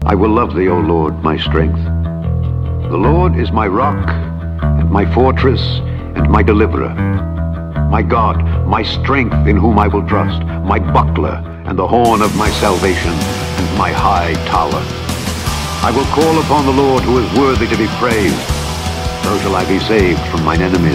I will love thee, O Lord, my strength. The Lord is my rock, and my fortress, and my deliverer. My God, my strength in whom I will trust, my buckler, and the horn of my salvation, and my high tower. I will call upon the Lord who is worthy to be praised. So shall I be saved from mine enemies.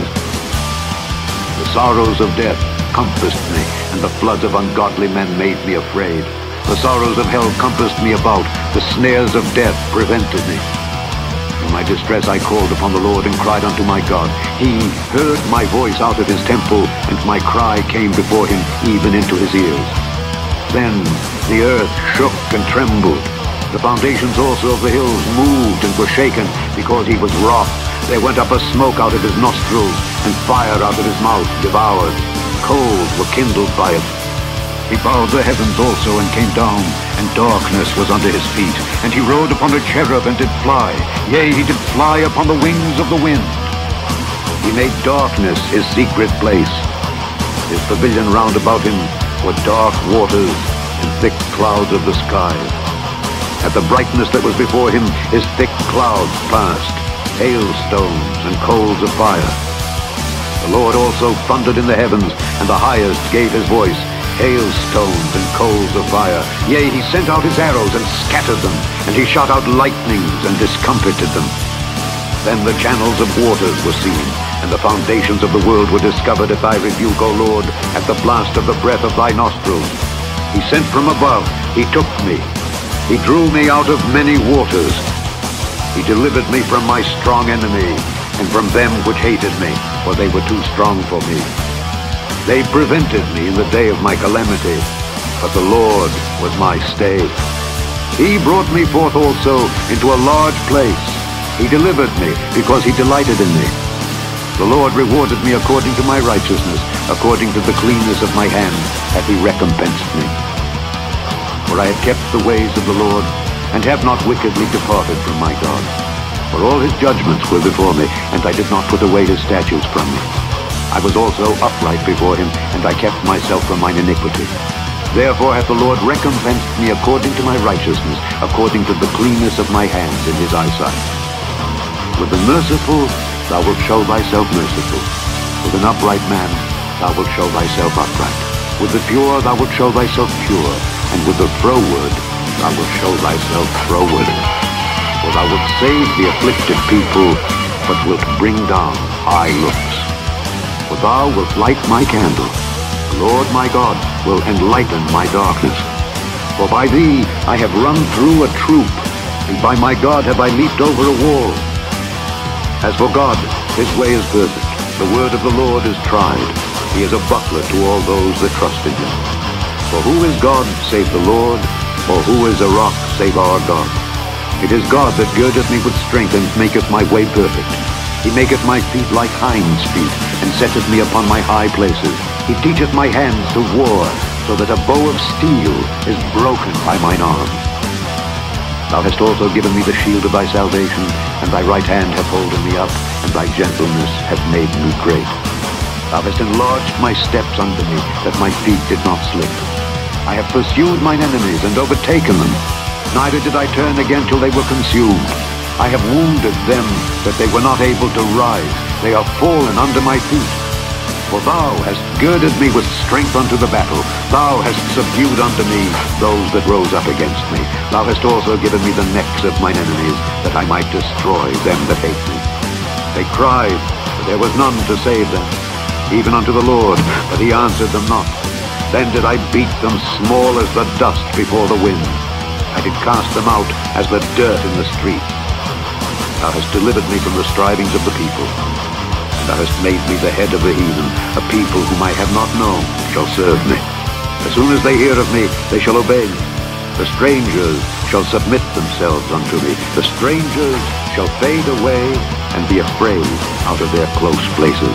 The sorrows of death compassed me, and the floods of ungodly men made me afraid. The sorrows of hell compassed me about. The snares of death prevented me. In my distress I called upon the Lord and cried unto my God. He heard my voice out of his temple, and my cry came before him even into his ears. Then the earth shook and trembled. The foundations also of the hills moved and were shaken, because he was wroth. There went up a smoke out of his nostrils, and fire out of his mouth devoured. Coals were kindled by it. He bowed the heavens also and came down, and darkness was under his feet. And he rode upon a cherub and did fly. Yea, he did fly upon the wings of the wind. He made darkness his secret place. His pavilion round about him were dark waters and thick clouds of the sky. At the brightness that was before him, his thick clouds passed, hailstones and coals of fire. The Lord also thundered in the heavens, and the highest gave his voice, hailstones and coals of fire. Yea, he sent out his arrows and scattered them, and he shot out lightnings and discomfited them. Then the channels of waters were seen, and the foundations of the world were discovered at thy rebuke, O Lord, at the blast of the breath of thy nostrils. He sent from above, he took me. He drew me out of many waters. He delivered me from my strong enemy, and from them which hated me, for they were too strong for me. They prevented me in the day of my calamity, but the Lord was my stay. He brought me forth also into a large place. He delivered me, because he delighted in me. The Lord rewarded me according to my righteousness, according to the cleanness of my hand hath he recompensed me. For I have kept the ways of the Lord, and have not wickedly departed from my God. For all his judgments were before me, and I did not put away his statutes from me. I was also upright before him, and I kept myself from mine iniquity. Therefore hath the Lord recompensed me according to my righteousness, according to the cleanness of my hands in his eyesight. With the merciful thou wilt show thyself merciful. With an upright man thou wilt show thyself upright. With the pure thou wilt show thyself pure, and with the froward thou wilt show thyself froward. For thou wilt save the afflicted people, but wilt bring down high looks. For thou wilt light my candle. The Lord my God will enlighten my darkness. For by thee I have run through a troop, and by my God have I leaped over a wall. As for God, his way is perfect. The word of the Lord is tried. He is a buckler to all those that trust in him. For who is God save the Lord? Or who is a rock save our God? It is God that girdeth me with strength, and maketh my way perfect. He maketh my feet like hinds' feet, and setteth me upon my high places. He teacheth my hands to war, so that a bow of steel is broken by mine arm. Thou hast also given me the shield of thy salvation, and thy right hand hath holden me up, and thy gentleness hath made me great. Thou hast enlarged my steps under me, that my feet did not slip. I have pursued mine enemies, and overtaken them. Neither did I turn again till they were consumed. I have wounded them, that they were not able to rise. They are fallen under my feet. For thou hast girded me with strength unto the battle. Thou hast subdued unto me those that rose up against me. Thou hast also given me the necks of mine enemies, that I might destroy them that hate me. They cried, but there was none to save them, even unto the Lord, but he answered them not. Then did I beat them small as the dust before the wind. I did cast them out as the dirt in the street. Thou hast delivered me from the strivings of the people. And thou hast made me the head of the heathen. A people whom I have not known shall serve me. As soon as they hear of me, they shall obey me. The strangers shall submit themselves unto me. The strangers shall fade away and be afraid out of their close places.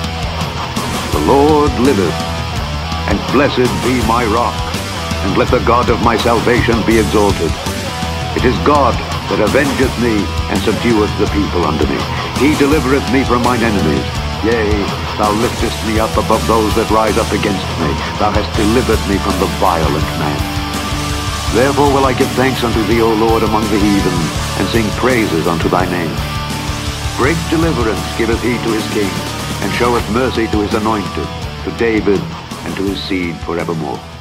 The Lord liveth, and blessed be my rock, and let the God of my salvation be exalted. It is God that avengeth me, and subdueth the people under me. He delivereth me from mine enemies. Yea, thou liftest me up above those that rise up against me. Thou hast delivered me from the violent man. Therefore will I give thanks unto thee, O Lord, among the heathen, and sing praises unto thy name. Great deliverance giveth he to his king, and showeth mercy to his anointed, to David, and to his seed forevermore.